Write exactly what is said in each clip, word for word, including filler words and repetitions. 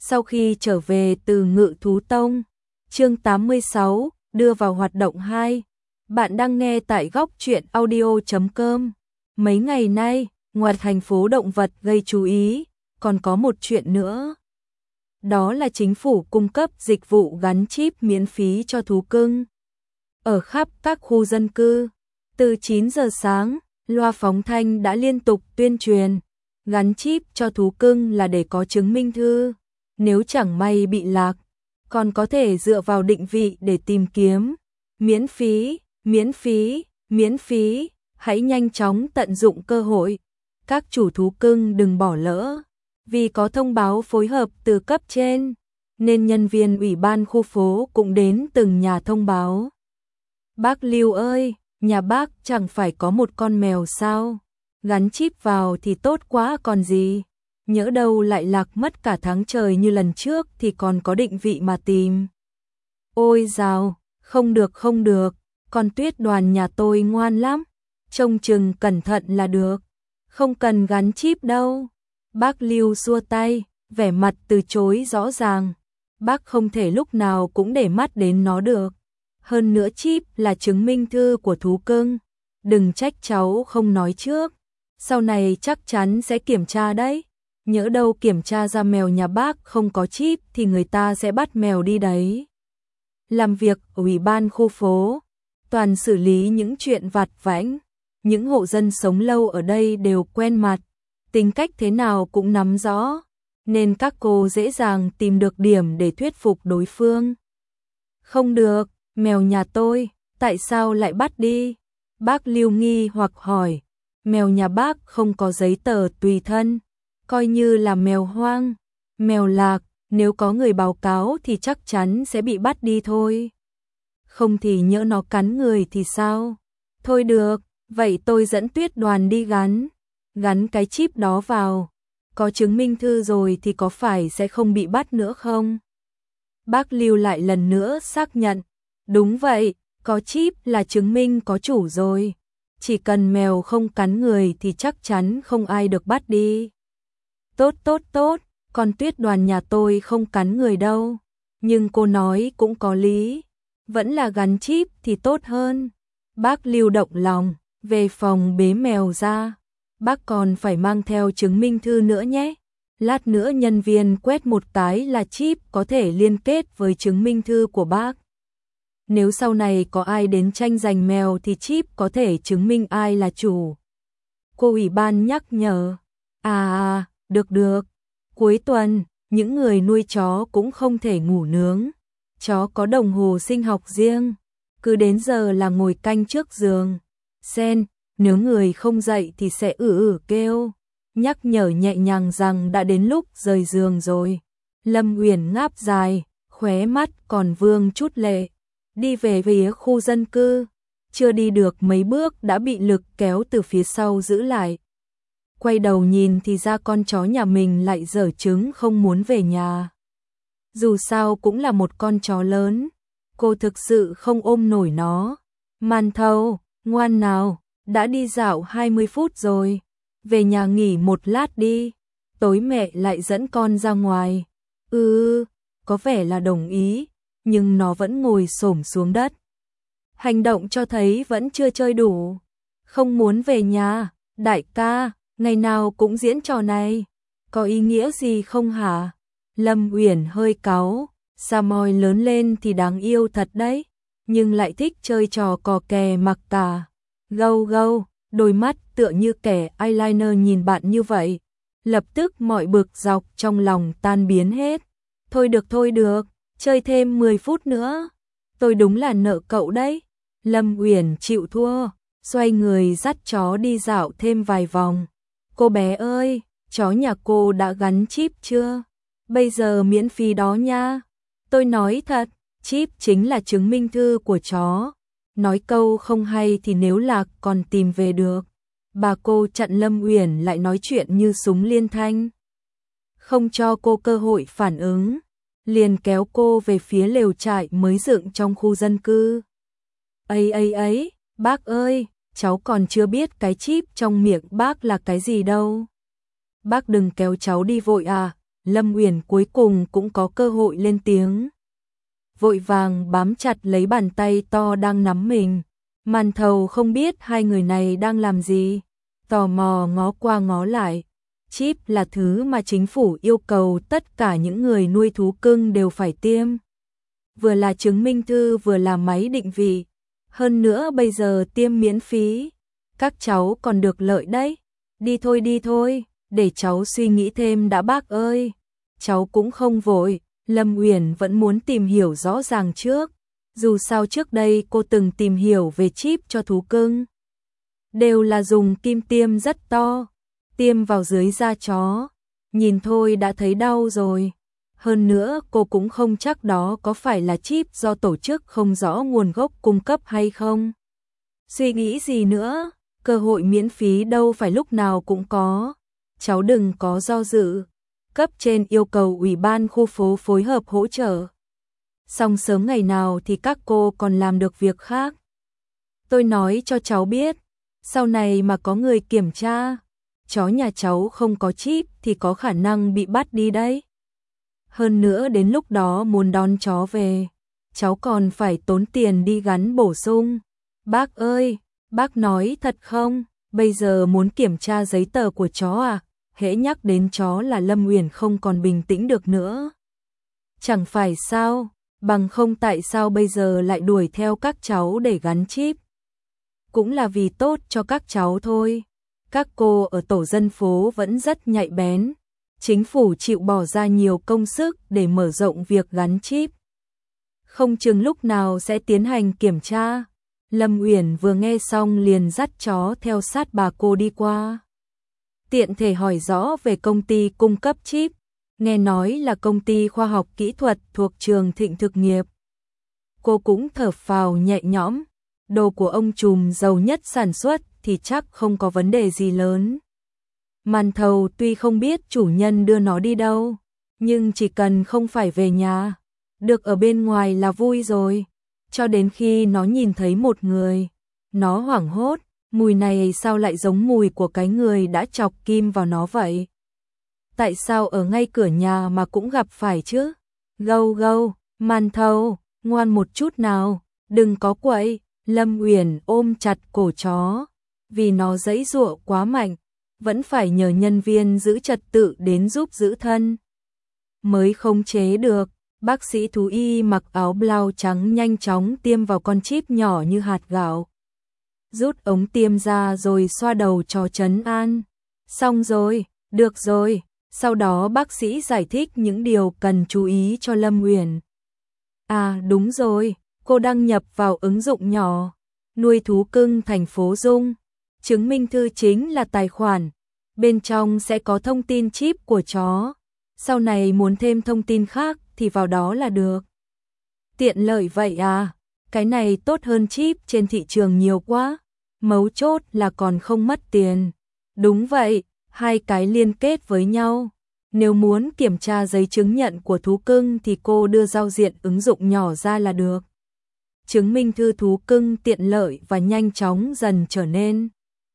Sau khi trở về từ Ngự Thú Tông, chương tám mươi sáu, đưa vào hoạt động hai. Bạn đang nghe tại góc truyện audio chấm com. Mấy ngày nay, ngoài thành phố động vật gây chú ý, còn có một chuyện nữa. Đó là chính phủ cung cấp dịch vụ gắn chip miễn phí cho thú cưng. Ở khắp các khu dân cư, từ chín giờ sáng, loa phóng thanh đã liên tục tuyên truyền, gắn chip cho thú cưng là để có chứng minh thư. Nếu chẳng may bị lạc, còn có thể dựa vào định vị để tìm kiếm. Miễn phí, miễn phí, miễn phí, hãy nhanh chóng tận dụng cơ hội. Các chủ thú cưng đừng bỏ lỡ. Vì có thông báo phối hợp từ cấp trên, nên nhân viên ủy ban khu phố cũng đến từng nhà thông báo. Bác Lưu ơi, nhà bác chẳng phải có một con mèo sao? Gắn chip vào thì tốt quá còn gì. Nhỡ đâu lại lạc mất cả tháng trời như lần trước thì còn có định vị mà tìm. Ôi dào, không được không được, con Tuyết Đoàn nhà tôi ngoan lắm, trông chừng cẩn thận là được, không cần gắn chip đâu. Bác Lưu xua tay, vẻ mặt từ chối rõ ràng. Bác không thể lúc nào cũng để mắt đến nó được. Hơn nữa chip là chứng minh thư của thú cưng. Đừng trách cháu không nói trước. Sau này chắc chắn sẽ kiểm tra đấy. Nhỡ đâu kiểm tra ra mèo nhà bác không có chip thì người ta sẽ bắt mèo đi đấy. Làm việc ở ủy ban khu phố, toàn xử lý những chuyện vặt vãnh. Những hộ dân sống lâu ở đây đều quen mặt, tính cách thế nào cũng nắm rõ, nên các cô dễ dàng tìm được điểm để thuyết phục đối phương. Không được, mèo nhà tôi, tại sao lại bắt đi? Bác Lưu nghi hoặc hỏi, mèo nhà bác không có giấy tờ tùy thân, coi như là mèo hoang, mèo lạc, nếu có người báo cáo thì chắc chắn sẽ bị bắt đi thôi. Không thì nhỡ nó cắn người thì sao? Thôi được, vậy tôi dẫn Tuyết Đoàn đi gắn. Gắn cái chip đó vào, có chứng minh thư rồi thì có phải sẽ không bị bắt nữa không? Bác Lưu lại lần nữa xác nhận, đúng vậy, có chip là chứng minh có chủ rồi. Chỉ cần mèo không cắn người thì chắc chắn không ai được bắt đi. Tốt tốt tốt, con Tuyết Đoàn nhà tôi không cắn người đâu. Nhưng cô nói cũng có lý, vẫn là gắn chip thì tốt hơn. Bác Lưu động lòng, về phòng bế mèo ra. Bác còn phải mang theo chứng minh thư nữa nhé. Lát nữa nhân viên quét một cái là chip có thể liên kết với chứng minh thư của bác. Nếu sau này có ai đến tranh giành mèo thì chip có thể chứng minh ai là chủ. Cô ủy ban nhắc nhở. À à, được được. Cuối tuần, những người nuôi chó cũng không thể ngủ nướng. Chó có đồng hồ sinh học riêng. Cứ đến giờ là ngồi canh trước giường. Sen, nếu người không dậy thì sẽ ử ử kêu, nhắc nhở nhẹ nhàng rằng đã đến lúc rời giường rồi. Lâm Uyển ngáp dài, khóe mắt còn vương chút lệ, đi về phía khu dân cư, chưa đi được mấy bước đã bị Lực kéo từ phía sau giữ lại. Quay đầu nhìn thì ra con chó nhà mình lại giở trứng không muốn về nhà. Dù sao cũng là một con chó lớn, cô thực sự không ôm nổi nó. Man Thâu, ngoan nào. Đã đi dạo hai mươi phút rồi, về nhà nghỉ một lát đi, tối mẹ lại dẫn con ra ngoài. Ừ, có vẻ là đồng ý, nhưng nó vẫn ngồi xổm xuống đất. Hành động cho thấy vẫn chưa chơi đủ. Không muốn về nhà, đại ca, ngày nào cũng diễn trò này, có ý nghĩa gì không hả? Lâm Uyển hơi cáu, Samoy lớn lên thì đáng yêu thật đấy, nhưng lại thích chơi trò cò kè mặc cả. Gâu gâu, đôi mắt tựa như kẻ eyeliner nhìn bạn như vậy. Lập tức mọi bực dọc trong lòng tan biến hết. Thôi được thôi được, chơi thêm mười phút nữa. Tôi đúng là nợ cậu đấy. Lâm Uyển chịu thua, xoay người dắt chó đi dạo thêm vài vòng. Cô bé ơi, chó nhà cô đã gắn chip chưa? Bây giờ miễn phí đó nha. Tôi nói thật, chip chính là chứng minh thư của chó. Nói câu không hay thì nếu lạc còn tìm về được. Bà cô chặn Lâm Uyển lại nói chuyện như súng liên thanh. Không cho cô cơ hội phản ứng, liền kéo cô về phía lều trại mới dựng trong khu dân cư. Ấy ấy ấy, bác ơi, cháu còn chưa biết cái chip trong miệng bác là cái gì đâu. Bác đừng kéo cháu đi vội à, Lâm Uyển cuối cùng cũng có cơ hội lên tiếng. Vội vàng bám chặt lấy bàn tay to đang nắm mình. Màn Thầu không biết hai người này đang làm gì, tò mò ngó qua ngó lại. Chip là thứ mà chính phủ yêu cầu tất cả những người nuôi thú cưng đều phải tiêm. Vừa là chứng minh thư vừa là máy định vị. Hơn nữa bây giờ tiêm miễn phí. Các cháu còn được lợi đấy. Đi thôi đi thôi, để cháu suy nghĩ thêm đã bác ơi. Cháu cũng không vội, Lâm Uyển vẫn muốn tìm hiểu rõ ràng trước. Dù sao trước đây cô từng tìm hiểu về chip cho thú cưng. Đều là dùng kim tiêm rất to, tiêm vào dưới da chó. Nhìn thôi đã thấy đau rồi. Hơn nữa cô cũng không chắc đó có phải là chip do tổ chức không rõ nguồn gốc cung cấp hay không. Suy nghĩ gì nữa, cơ hội miễn phí đâu phải lúc nào cũng có. Cháu đừng có do dự. Cấp trên yêu cầu ủy ban khu phố phối hợp hỗ trợ. Xong sớm ngày nào thì các cô còn làm được việc khác. Tôi nói cho cháu biết, sau này mà có người kiểm tra, chó nhà cháu không có chip thì có khả năng bị bắt đi đấy. Hơn nữa đến lúc đó muốn đón chó về, cháu còn phải tốn tiền đi gắn bổ sung. Bác ơi, bác nói thật không? Bây giờ muốn kiểm tra giấy tờ của chó à? Hễ nhắc đến chó là Lâm Uyển không còn bình tĩnh được nữa. Chẳng phải sao, bằng không tại sao bây giờ lại đuổi theo các cháu để gắn chip? Cũng là vì tốt cho các cháu thôi. Các cô ở tổ dân phố vẫn rất nhạy bén. Chính phủ chịu bỏ ra nhiều công sức để mở rộng việc gắn chip. Không chừng lúc nào sẽ tiến hành kiểm tra. Lâm Uyển vừa nghe xong liền dắt chó theo sát bà cô đi qua. Tiện thể hỏi rõ về công ty cung cấp chip. Nghe nói là công ty khoa học kỹ thuật thuộc trường Thịnh Thực nghiệp. Cô cũng thở phào nhẹ nhõm. Đồ của ông trùm giàu nhất sản xuất thì chắc không có vấn đề gì lớn. Màn Thầu tuy không biết chủ nhân đưa nó đi đâu, nhưng chỉ cần không phải về nhà, được ở bên ngoài là vui rồi. Cho đến khi nó nhìn thấy một người, nó hoảng hốt, mùi này sao lại giống mùi của cái người đã chọc kim vào nó vậy? Tại sao ở ngay cửa nhà mà cũng gặp phải chứ? Gâu gâu, Màn Thầu, ngoan một chút nào, đừng có quậy. Lâm Uyển ôm chặt cổ chó, vì nó giãy giụa quá mạnh, vẫn phải nhờ nhân viên giữ trật tự đến giúp giữ thân. Mới khống chế được, bác sĩ thú y mặc áo blau trắng nhanh chóng tiêm vào con chip nhỏ như hạt gạo. Rút ống tiêm ra rồi xoa đầu cho trấn an. Xong rồi, được rồi. Sau đó bác sĩ giải thích những điều cần chú ý cho Lâm Uyển. À đúng rồi, cô đăng nhập vào ứng dụng nhỏ nuôi thú cưng thành phố Dung. Chứng minh thư chính là tài khoản. Bên trong sẽ có thông tin chip của chó. Sau này muốn thêm thông tin khác thì vào đó là được. Tiện lợi vậy à? Cái này tốt hơn chip trên thị trường nhiều quá. Mấu chốt là còn không mất tiền. Đúng vậy, hai cái liên kết với nhau. Nếu muốn kiểm tra giấy chứng nhận của thú cưng thì cô đưa giao diện ứng dụng nhỏ ra là được. Chứng minh thư thú cưng tiện lợi và nhanh chóng dần trở nên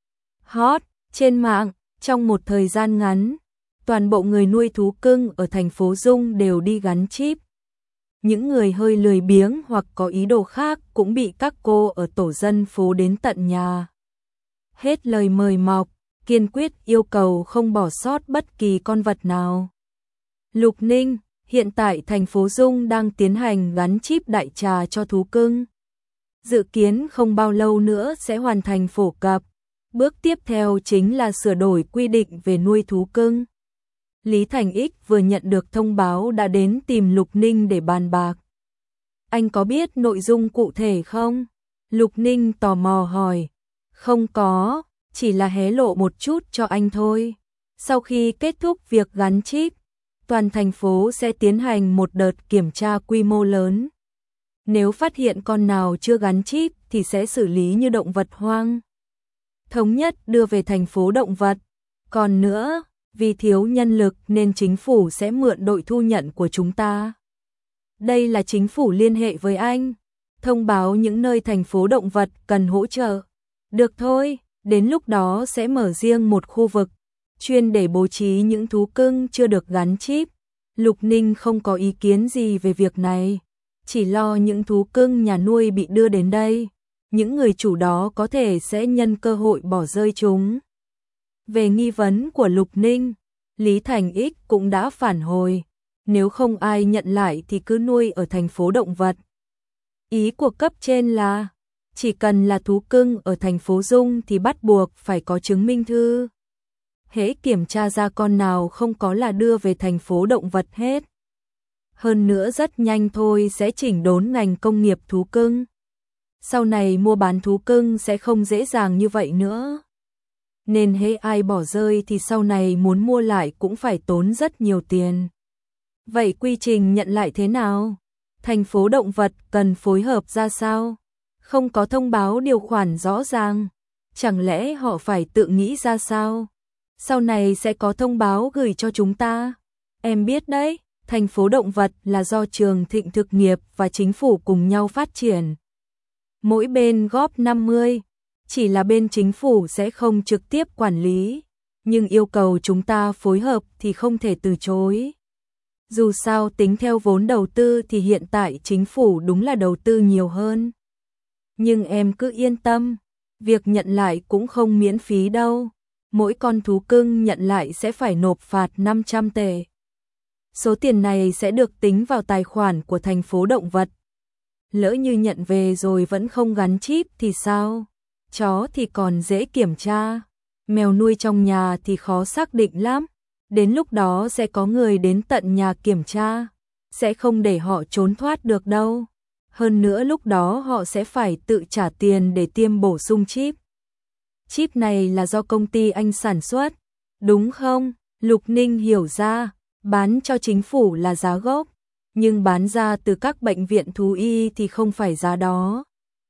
hot trên mạng. Trong một thời gian ngắn, toàn bộ người nuôi thú cưng ở thành phố Dung đều đi gắn chip. Những người hơi lười biếng hoặc có ý đồ khác cũng bị các cô ở tổ dân phố đến tận nhà. Hết lời mời mọc, kiên quyết yêu cầu không bỏ sót bất kỳ con vật nào. Lục Ninh, hiện tại thành phố Dung đang tiến hành gắn chip đại trà cho thú cưng. Dự kiến không bao lâu nữa sẽ hoàn thành phổ cập. Bước tiếp theo chính là sửa đổi quy định về nuôi thú cưng. Lý Thành Ích vừa nhận được thông báo đã đến tìm Lục Ninh để bàn bạc. Anh có biết nội dung cụ thể không? Lục Ninh tò mò hỏi. Không có, chỉ là hé lộ một chút cho anh thôi. Sau khi kết thúc việc gắn chip, toàn thành phố sẽ tiến hành một đợt kiểm tra quy mô lớn. Nếu phát hiện con nào chưa gắn chip thì sẽ xử lý như động vật hoang. Thống nhất đưa về thành phố động vật. Còn nữa, vì thiếu nhân lực nên chính phủ sẽ mượn đội thu nhận của chúng ta. Đây là chính phủ liên hệ với anh, thông báo những nơi thành phố động vật cần hỗ trợ. Được thôi, đến lúc đó sẽ mở riêng một khu vực, chuyên để bố trí những thú cưng chưa được gắn chip. Lục Ninh không có ý kiến gì về việc này, chỉ lo những thú cưng nhà nuôi bị đưa đến đây, những người chủ đó có thể sẽ nhân cơ hội bỏ rơi chúng. Về nghi vấn của Lục Ninh, Lý Thành Ích cũng đã phản hồi, nếu không ai nhận lại thì cứ nuôi ở thành phố động vật. Ý của cấp trên là, chỉ cần là thú cưng ở thành phố Dung thì bắt buộc phải có chứng minh thư. Hễ kiểm tra ra con nào không có là đưa về thành phố động vật hết. Hơn nữa rất nhanh thôi sẽ chỉnh đốn ngành công nghiệp thú cưng. Sau này mua bán thú cưng sẽ không dễ dàng như vậy nữa. Nên hễ ai bỏ rơi thì sau này muốn mua lại cũng phải tốn rất nhiều tiền. Vậy quy trình nhận lại thế nào? Thành phố động vật cần phối hợp ra sao? Không có thông báo điều khoản rõ ràng. Chẳng lẽ họ phải tự nghĩ ra sao? Sau này sẽ có thông báo gửi cho chúng ta. Em biết đấy, thành phố động vật là do trường Thịnh Thực nghiệp và chính phủ cùng nhau phát triển. Mỗi bên góp năm mươi, chỉ là bên chính phủ sẽ không trực tiếp quản lý, nhưng yêu cầu chúng ta phối hợp thì không thể từ chối. Dù sao tính theo vốn đầu tư thì hiện tại chính phủ đúng là đầu tư nhiều hơn. Nhưng em cứ yên tâm, việc nhận lại cũng không miễn phí đâu. Mỗi con thú cưng nhận lại sẽ phải nộp phạt năm trăm tệ. Số tiền này sẽ được tính vào tài khoản của thành phố động vật. Lỡ như nhận về rồi vẫn không gắn chip thì sao? Chó thì còn dễ kiểm tra, mèo nuôi trong nhà thì khó xác định lắm. Đến lúc đó sẽ có người đến tận nhà kiểm tra, sẽ không để họ trốn thoát được đâu. Hơn nữa lúc đó họ sẽ phải tự trả tiền để tiêm bổ sung chip. Chip này là do công ty anh sản xuất, đúng không? Lục Ninh hiểu ra, bán cho chính phủ là giá gốc, nhưng bán ra từ các bệnh viện thú y thì không phải giá đó.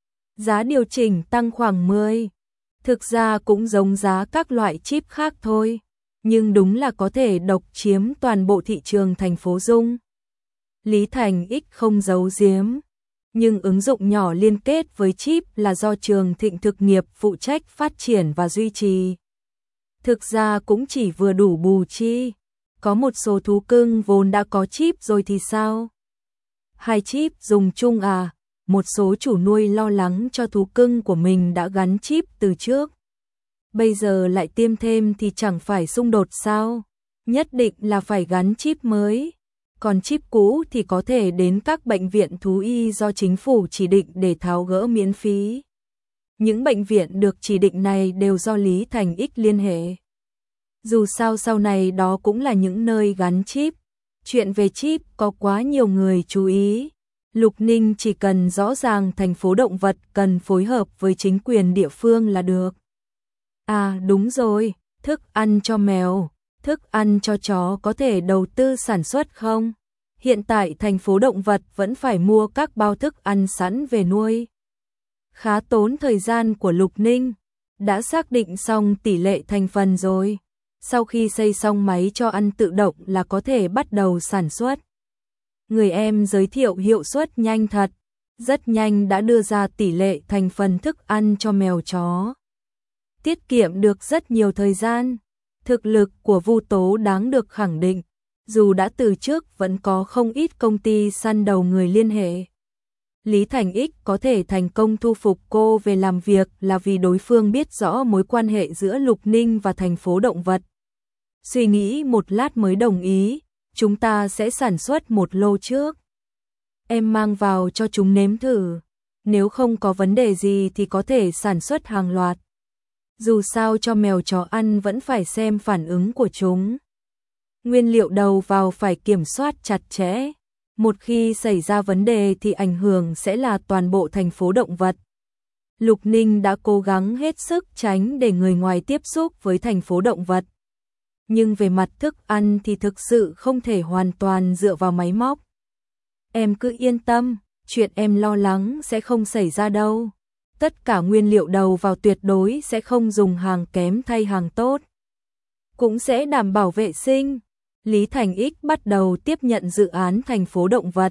Giá điều chỉnh tăng khoảng mười. Thực ra cũng giống giá các loại chip khác thôi, nhưng đúng là có thể độc chiếm toàn bộ thị trường thành phố Dung. Lý Thành Ích không giấu giếm, nhưng ứng dụng nhỏ liên kết với chip là do trường Thịnh Thực nghiệp phụ trách phát triển và duy trì. Thực ra cũng chỉ vừa đủ bù chi, có một số thú cưng vốn đã có chip rồi thì sao? Hai chip dùng chung à? Một số chủ nuôi lo lắng cho thú cưng của mình đã gắn chip từ trước. Bây giờ lại tiêm thêm thì chẳng phải xung đột sao? Nhất định là phải gắn chip mới. Còn chip cũ thì có thể đến các bệnh viện thú y do chính phủ chỉ định để tháo gỡ miễn phí. Những bệnh viện được chỉ định này đều do Lý Thành Ích liên hệ. Dù sao sau này đó cũng là những nơi gắn chip. Chuyện về chip có quá nhiều người chú ý. Lục Ninh chỉ cần rõ ràng thành phố động vật cần phối hợp với chính quyền địa phương là được. À đúng rồi, thức ăn cho mèo, thức ăn cho chó có thể đầu tư sản xuất không? Hiện tại thành phố động vật vẫn phải mua các bao thức ăn sẵn về nuôi. Khá tốn thời gian của Lục Ninh, đã xác định xong tỷ lệ thành phần rồi. Sau khi xây xong máy cho ăn tự động là có thể bắt đầu sản xuất. Người em giới thiệu hiệu suất nhanh thật, rất nhanh đã đưa ra tỷ lệ thành phần thức ăn cho mèo chó. Tiết kiệm được rất nhiều thời gian. Thực lực của Vu Tố đáng được khẳng định, dù đã từ trước vẫn có không ít công ty săn đầu người liên hệ. Lý Thành Ích có thể thành công thu phục cô về làm việc là vì đối phương biết rõ mối quan hệ giữa Lục Ninh và thành phố động vật. Suy nghĩ một lát mới đồng ý, chúng ta sẽ sản xuất một lô trước. Em mang vào cho chúng nếm thử, nếu không có vấn đề gì thì có thể sản xuất hàng loạt. Dù sao cho mèo chó ăn vẫn phải xem phản ứng của chúng. Nguyên liệu đầu vào phải kiểm soát chặt chẽ. Một khi xảy ra vấn đề thì ảnh hưởng sẽ là toàn bộ thành phố động vật. Lục Ninh đã cố gắng hết sức tránh để người ngoài tiếp xúc với thành phố động vật. Nhưng về mặt thức ăn thì thực sự không thể hoàn toàn dựa vào máy móc. Em cứ yên tâm, chuyện em lo lắng sẽ không xảy ra đâu. Tất cả nguyên liệu đầu vào tuyệt đối sẽ không dùng hàng kém thay hàng tốt. Cũng sẽ đảm bảo vệ sinh. Lý Thành Ích bắt đầu tiếp nhận dự án thành phố động vật,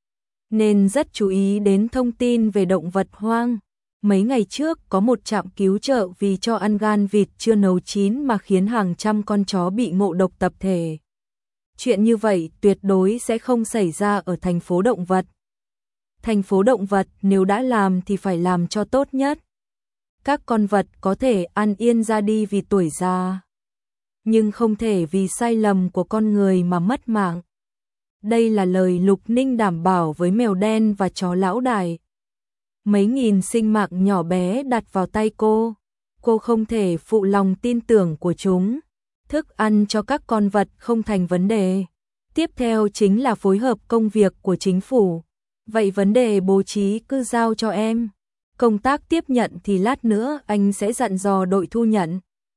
nên rất chú ý đến thông tin về động vật hoang. Mấy ngày trước có một trạm cứu trợ vì cho ăn gan vịt chưa nấu chín mà khiến hàng trăm con chó bị ngộ độc tập thể. chuyện như vậy tuyệt đối sẽ không xảy ra ở thành phố động vật. Thành phố động vật nếu đã làm thì phải làm cho tốt nhất. Các con vật có thể an yên ra đi vì tuổi già, nhưng không thể vì sai lầm của con người mà mất mạng. Đây là lời Lục Ninh đảm bảo với mèo đen và chó lão đại. Mấy nghìn sinh mạng nhỏ bé đặt vào tay cô, cô không thể phụ lòng tin tưởng của chúng. Thức ăn cho các con vật không thành vấn đề. Tiếp theo chính là phối hợp công việc của chính phủ. Vậy vấn đề bố trí cứ giao cho em. Công tác tiếp nhận thì lát nữa anh sẽ dặn dò đội thu nhận.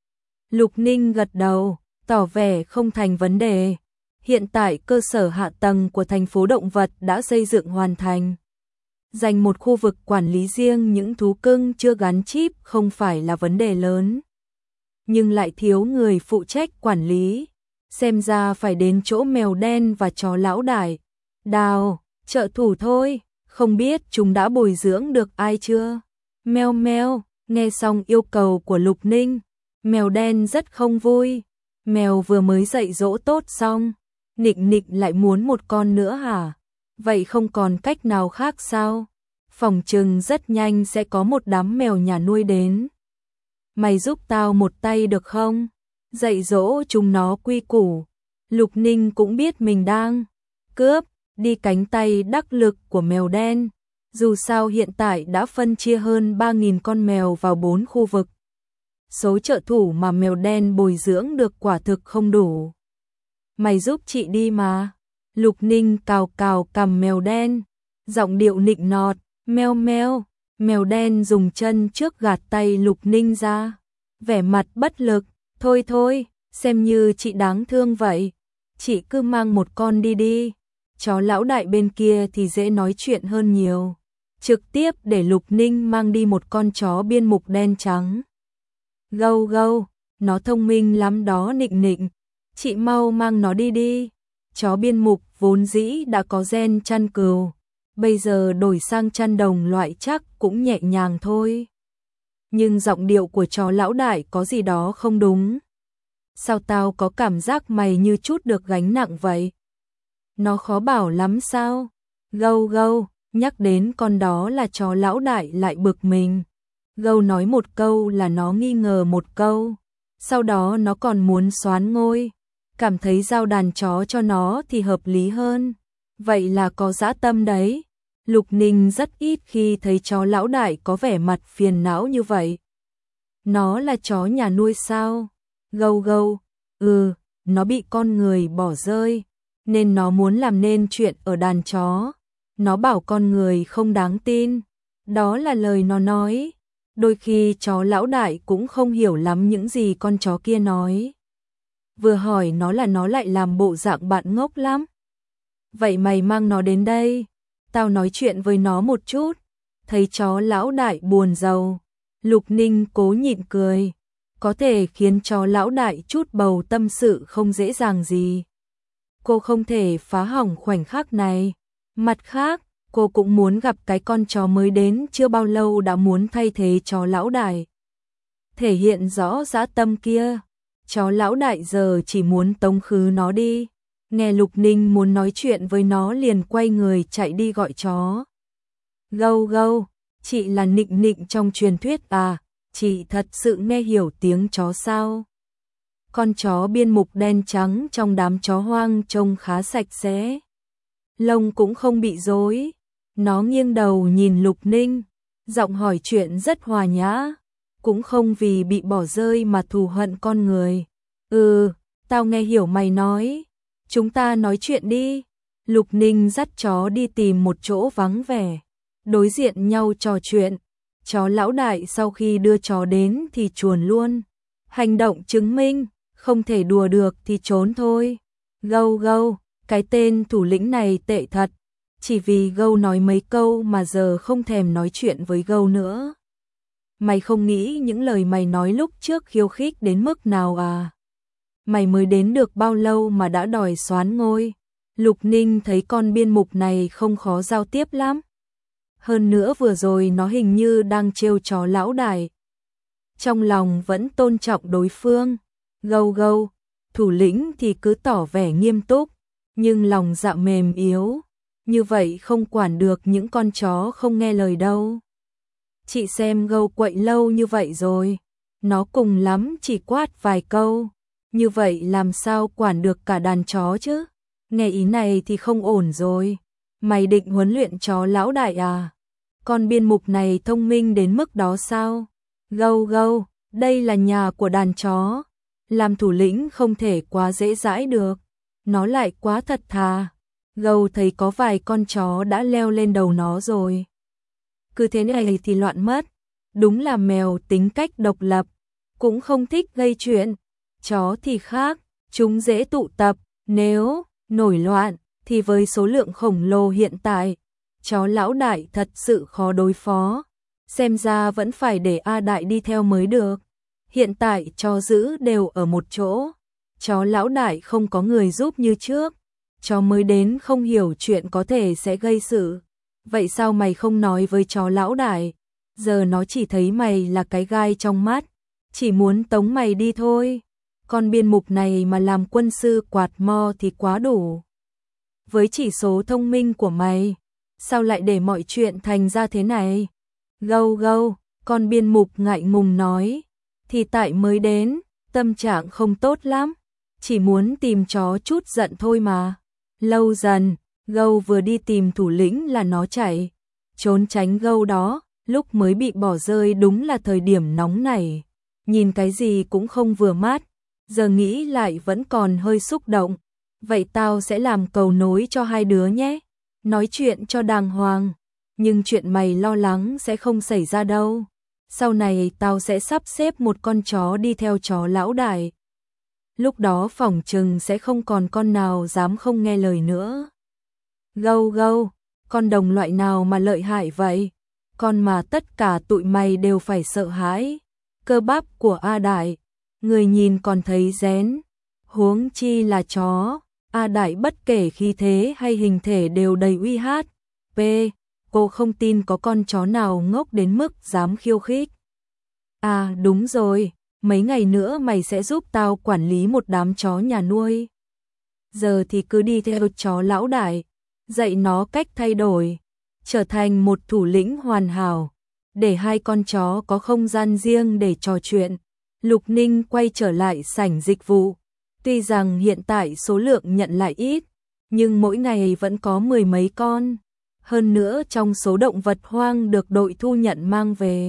Lục Ninh gật đầu, tỏ vẻ không thành vấn đề. Hiện tại cơ sở hạ tầng của thành phố động vật đã xây dựng hoàn thành. Dành một khu vực quản lý riêng những thú cưng chưa gắn chip không phải là vấn đề lớn. Nhưng lại thiếu người phụ trách quản lý. Xem ra phải đến chỗ mèo đen và chó lão đại. Đào, trợ thủ thôi, không biết chúng đã bồi dưỡng được ai chưa? Meo meo, nghe xong yêu cầu của Lục Ninh, mèo đen rất không vui. Mèo vừa mới dạy dỗ tốt xong, Nịnh Nịnh lại muốn một con nữa hả? Vậy không còn cách nào khác sao? Phòng trừng rất nhanh sẽ có một đám mèo nhà nuôi đến. Mày giúp tao một tay được không? Dạy dỗ chúng nó quy củ. Lục Ninh cũng biết mình đang cướp đi cánh tay đắc lực của mèo đen. Dù sao hiện tại đã phân chia hơn ba nghìn con mèo vào bốn khu vực. Số trợ thủ mà mèo đen bồi dưỡng được quả thực không đủ. Mày giúp chị đi mà. Lục Ninh cào cào cằm mèo đen, giọng điệu nịnh nọt, meo meo. Mèo đen dùng chân trước gạt tay Lục Ninh ra, vẻ mặt bất lực, thôi thôi, xem như chị đáng thương vậy. Chị cứ mang một con đi đi. Chó lão đại bên kia thì dễ nói chuyện hơn nhiều. Trực tiếp để Lục Ninh mang đi một con chó biên mục đen trắng. Gâu gâu, nó thông minh lắm đó Nịnh Nịnh. Chị mau mang nó đi đi. Chó biên mục vốn dĩ đã có gen chăn cừu, bây giờ đổi sang chăn đồng loại chắc cũng nhẹ nhàng thôi. Nhưng giọng điệu của chó lão đại có gì đó không đúng. Sao tao có cảm giác mày như chút được gánh nặng vậy? Nó khó bảo lắm sao? Gâu gâu, nhắc đến con đó là chó lão đại lại bực mình. Gâu nói một câu là nó nghi ngờ một câu. Sau đó nó còn muốn soán ngôi. Cảm thấy giao đàn chó cho nó thì hợp lý hơn. Vậy là có dã tâm đấy. Lục Ninh rất ít khi thấy chó lão đại có vẻ mặt phiền não như vậy. Nó là chó nhà nuôi sao? Gâu gâu, ừ, nó bị con người bỏ rơi, nên nó muốn làm nên chuyện ở đàn chó. Nó bảo con người không đáng tin. Đó là lời nó nói. Đôi khi chó lão đại cũng không hiểu lắm những gì con chó kia nói. Vừa hỏi nó là nó lại làm bộ dạng bạn ngốc lắm. Vậy mày mang nó đến đây, tao nói chuyện với nó một chút. Thấy chó lão đại buồn rầu, Lục Ninh cố nhịn cười. Có thể khiến chó lão đại chút bầu tâm sự không dễ dàng gì. Cô không thể phá hỏng khoảnh khắc này. Mặt khác, cô cũng muốn gặp cái con chó mới đến chưa bao lâu đã muốn thay thế chó lão đại. Thể hiện rõ dã tâm kia. Chó lão đại giờ chỉ muốn tống khứ nó đi. Nghe Lục Ninh muốn nói chuyện với nó liền quay người chạy đi gọi chó. Gâu gâu, chị là Nịnh Nịnh trong truyền thuyết à, chị thật sự nghe hiểu tiếng chó sao? Con chó biên mục đen trắng trong đám chó hoang trông khá sạch sẽ. Lông cũng không bị rối. Nó nghiêng đầu nhìn Lục Ninh, giọng hỏi chuyện rất hòa nhã. Cũng không vì bị bỏ rơi mà thù hận con người. Ừ, tao nghe hiểu mày nói. Chúng ta nói chuyện đi. Lục Ninh dắt chó đi tìm một chỗ vắng vẻ. Đối diện nhau trò chuyện. Chó lão đại sau khi đưa chó đến thì chuồn luôn. Hành động chứng minh, không thể đùa được thì trốn thôi. Gâu gâu, cái tên thủ lĩnh này tệ thật. Chỉ vì Gâu nói mấy câu mà giờ không thèm nói chuyện với Gâu nữa. Mày không nghĩ những lời mày nói lúc trước khiêu khích đến mức nào à? Mày mới đến được bao lâu mà đã đòi soán ngôi? Lục Ninh thấy con biên mục này không khó giao tiếp lắm. Hơn nữa vừa rồi nó hình như đang trêu chó lão đại. Trong lòng vẫn tôn trọng đối phương. Gâu gâu, thủ lĩnh thì cứ tỏ vẻ nghiêm túc, nhưng lòng dạ mềm yếu, như vậy không quản được những con chó không nghe lời đâu. Chị xem Gâu quậy lâu như vậy rồi, nó cùng lắm chỉ quát vài câu, như vậy làm sao quản được cả đàn chó chứ? Nghe ý này thì không ổn rồi, mày định huấn luyện chó lão đại à? Con biên mục này thông minh đến mức đó sao? Gâu gâu, đây là nhà của đàn chó, làm thủ lĩnh không thể quá dễ dãi được, nó lại quá thật thà. Gâu thấy có vài con chó đã leo lên đầu nó rồi. Cứ thế này thì loạn mất, đúng là mèo tính cách độc lập, cũng không thích gây chuyện. Chó thì khác, chúng dễ tụ tập, nếu nổi loạn thì với số lượng khổng lồ hiện tại, chó lão đại thật sự khó đối phó. Xem ra vẫn phải để A Đại đi theo mới được. Hiện tại chó giữ đều ở một chỗ, chó lão đại không có người giúp như trước. Chó mới đến không hiểu chuyện có thể sẽ gây sự. Vậy sao mày không nói với chó lão đại? Giờ nó chỉ thấy mày là cái gai trong mắt, chỉ muốn tống mày đi thôi. Con biên mục này mà làm quân sư quạt mo thì quá đủ. Với chỉ số thông minh của mày, sao lại để mọi chuyện thành ra thế này? Gâu gâu, con biên mục ngại ngùng nói, thì tại mới đến, tâm trạng không tốt lắm, chỉ muốn tìm chó chút giận thôi mà. Lâu dần, Gâu vừa đi tìm thủ lĩnh là nó chạy, trốn tránh Gâu đó, lúc mới bị bỏ rơi đúng là thời điểm nóng này, nhìn cái gì cũng không vừa mắt, giờ nghĩ lại vẫn còn hơi xúc động. Vậy tao sẽ làm cầu nối cho hai đứa nhé, nói chuyện cho đàng hoàng, nhưng chuyện mày lo lắng sẽ không xảy ra đâu. Sau này tao sẽ sắp xếp một con chó đi theo chó lão đại. Lúc đó phỏng chừng sẽ không còn con nào dám không nghe lời nữa. Gâu gâu, con đồng loại nào mà lợi hại vậy? Con mà tất cả tụi mày đều phải sợ hãi. Cơ bắp của A Đại, người nhìn còn thấy rén, huống chi là chó. A Đại bất kể khí thế hay hình thể đều đầy uy hát. P. Cô không tin có con chó nào ngốc đến mức dám khiêu khích. À đúng rồi, mấy ngày nữa mày sẽ giúp tao quản lý một đám chó nhà nuôi. Giờ thì cứ đi theo chó lão đại, dạy nó cách thay đổi, trở thành một thủ lĩnh hoàn hảo, để hai con chó có không gian riêng để trò chuyện. Lục Ninh quay trở lại sảnh dịch vụ. Tuy rằng hiện tại số lượng nhận lại ít, nhưng mỗi ngày vẫn có mười mấy con. Hơn nữa trong số động vật hoang được đội thu nhận mang về,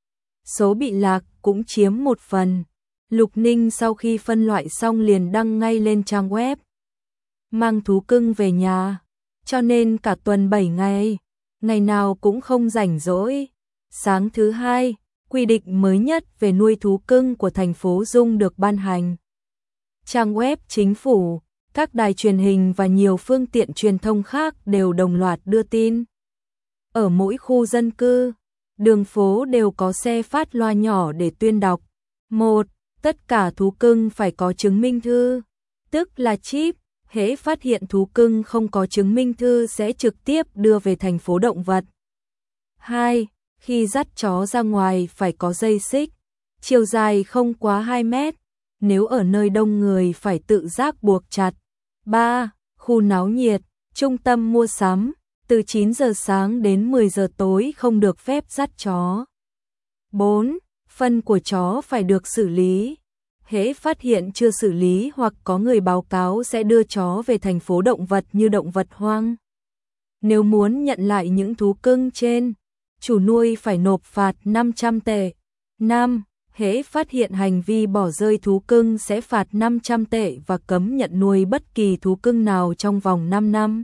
số bị lạc cũng chiếm một phần. Lục Ninh sau khi phân loại xong liền đăng ngay lên trang web. Mang thú cưng về nhà, cho nên cả tuần bảy ngày, ngày nào cũng không rảnh rỗi. Sáng thứ hai, quy định mới nhất về nuôi thú cưng của thành phố Dung được ban hành. Trang web chính phủ, các đài truyền hình và nhiều phương tiện truyền thông khác đều đồng loạt đưa tin. Ở mỗi khu dân cư, đường phố đều có xe phát loa nhỏ để tuyên đọc. Một, tất cả thú cưng phải có chứng minh thư, tức là chip. Hễ phát hiện thú cưng không có chứng minh thư sẽ trực tiếp đưa về thành phố động vật. Hai, khi dắt chó ra ngoài phải có dây xích, chiều dài không quá hai mét. Nếu ở nơi đông người phải tự giác buộc chặt. Ba, khu náo nhiệt, trung tâm mua sắm, từ chín giờ sáng đến mười giờ tối không được phép dắt chó. Bốn, phân của chó phải được xử lý. Hễ phát hiện chưa xử lý hoặc có người báo cáo sẽ đưa chó về thành phố động vật như động vật hoang. Nếu muốn nhận lại những thú cưng trên, chủ nuôi phải nộp phạt năm trăm tệ. Năm, hễ phát hiện hành vi bỏ rơi thú cưng sẽ phạt năm trăm tệ và cấm nhận nuôi bất kỳ thú cưng nào trong vòng năm năm.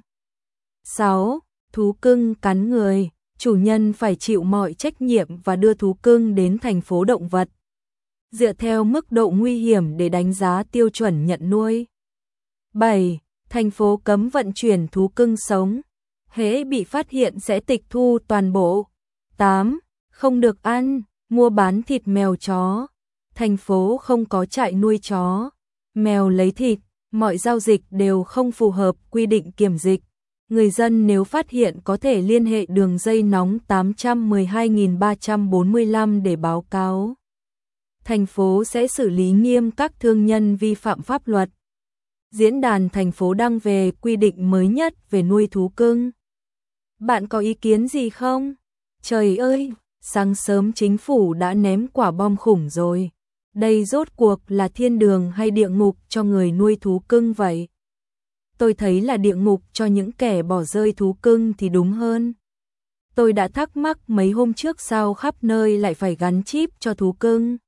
Sáu, thú cưng cắn người, chủ nhân phải chịu mọi trách nhiệm và đưa thú cưng đến thành phố động vật, dựa theo mức độ nguy hiểm để đánh giá tiêu chuẩn nhận nuôi. Bảy, thành phố cấm vận chuyển thú cưng sống, hễ bị phát hiện sẽ tịch thu toàn bộ. Tám, không được ăn, mua bán thịt mèo chó. Thành phố không có trại nuôi chó, mèo lấy thịt, mọi giao dịch đều không phù hợp quy định kiểm dịch. Người dân nếu phát hiện có thể liên hệ đường dây nóng tám một hai ba bốn lăm để báo cáo. thành phố sẽ xử lý nghiêm các thương nhân vi phạm pháp luật. Diễn đàn thành phố đăng về quy định mới nhất về nuôi thú cưng. Bạn có ý kiến gì không? Trời ơi, sáng sớm chính phủ đã ném quả bom khủng rồi. Đây rốt cuộc là thiên đường hay địa ngục cho người nuôi thú cưng vậy? Tôi thấy là địa ngục cho những kẻ bỏ rơi thú cưng thì đúng hơn. Tôi đã thắc mắc mấy hôm trước sao khắp nơi lại phải gắn chip cho thú cưng.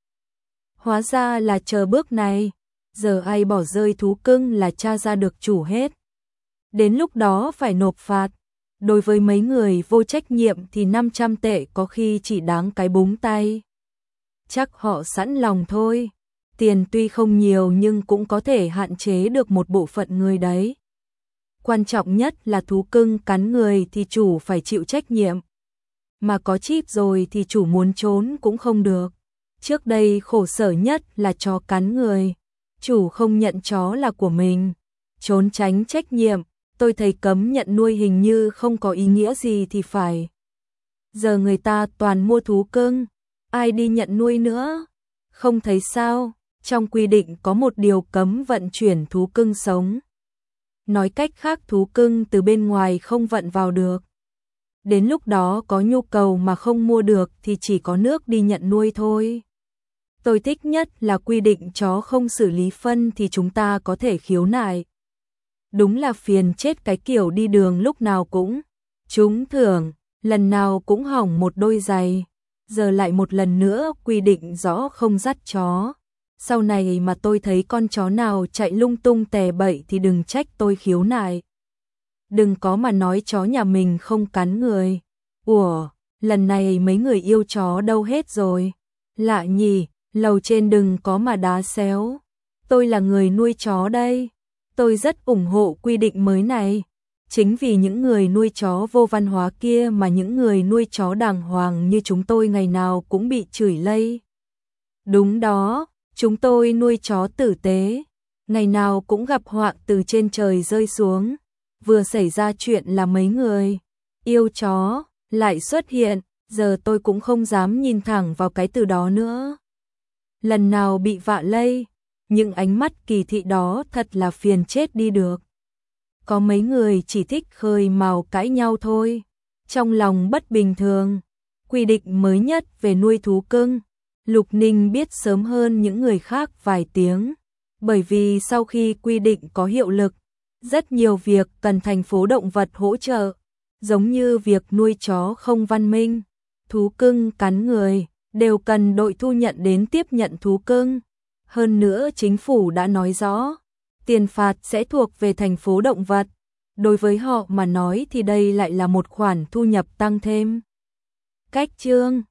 Hóa ra là chờ bước này, giờ ai bỏ rơi thú cưng là tra ra được chủ hết. Đến lúc đó phải nộp phạt. Đối với mấy người vô trách nhiệm thì năm trăm tệ có khi chỉ đáng cái búng tay. Chắc họ sẵn lòng thôi. Tiền tuy không nhiều nhưng cũng có thể hạn chế được một bộ phận người đấy. Quan trọng nhất là thú cưng cắn người thì chủ phải chịu trách nhiệm. Mà có chip rồi thì chủ muốn trốn cũng không được. Trước đây khổ sở nhất là chó cắn người. Chủ không nhận chó là của mình. Trốn tránh trách nhiệm. Tôi thấy cấm nhận nuôi hình như không có ý nghĩa gì thì phải. Giờ người ta toàn mua thú cưng. Ai đi nhận nuôi nữa? Không thấy sao? Trong quy định có một điều cấm vận chuyển thú cưng sống. Nói cách khác thú cưng từ bên ngoài không vận vào được. Đến lúc đó có nhu cầu mà không mua được thì chỉ có nước đi nhận nuôi thôi. Tôi thích nhất là quy định chó không xử lý phân thì chúng ta có thể khiếu nại. Đúng là phiền chết cái kiểu đi đường lúc nào cũng trúng thưởng, lần nào cũng hỏng một đôi giày. Giờ lại một lần nữa quy định rõ không dắt chó. Sau này mà tôi thấy con chó nào chạy lung tung tè bậy thì đừng trách tôi khiếu nại. Đừng có mà nói chó nhà mình không cắn người. Ủa, lần này mấy người yêu chó đâu hết rồi? Lạ nhỉ, lầu trên đừng có mà đá xéo. Tôi là người nuôi chó đây. Tôi rất ủng hộ quy định mới này. Chính vì những người nuôi chó vô văn hóa kia mà những người nuôi chó đàng hoàng như chúng tôi ngày nào cũng bị chửi lây. Đúng đó, chúng tôi nuôi chó tử tế. Ngày nào cũng gặp họa từ trên trời rơi xuống. Vừa xảy ra chuyện là mấy người yêu chó lại xuất hiện. Giờ tôi cũng không dám nhìn thẳng vào cái từ đó nữa. Lần nào bị vạ lây, những ánh mắt kỳ thị đó thật là phiền chết đi được. Có mấy người chỉ thích khơi mào cãi nhau thôi. Trong lòng bất bình thường. Quy định mới nhất về nuôi thú cưng, Lục Ninh biết sớm hơn những người khác vài tiếng. Bởi vì sau khi quy định có hiệu lực, rất nhiều việc cần thành phố động vật hỗ trợ. Giống như việc nuôi chó không văn minh, thú cưng cắn người, đều cần đội thu nhận đến tiếp nhận thú cưng. Hơn nữa chính phủ đã nói rõ, tiền phạt sẽ thuộc về thành phố động vật. Đối với họ mà nói thì đây lại là một khoản thu nhập tăng thêm. Cách chương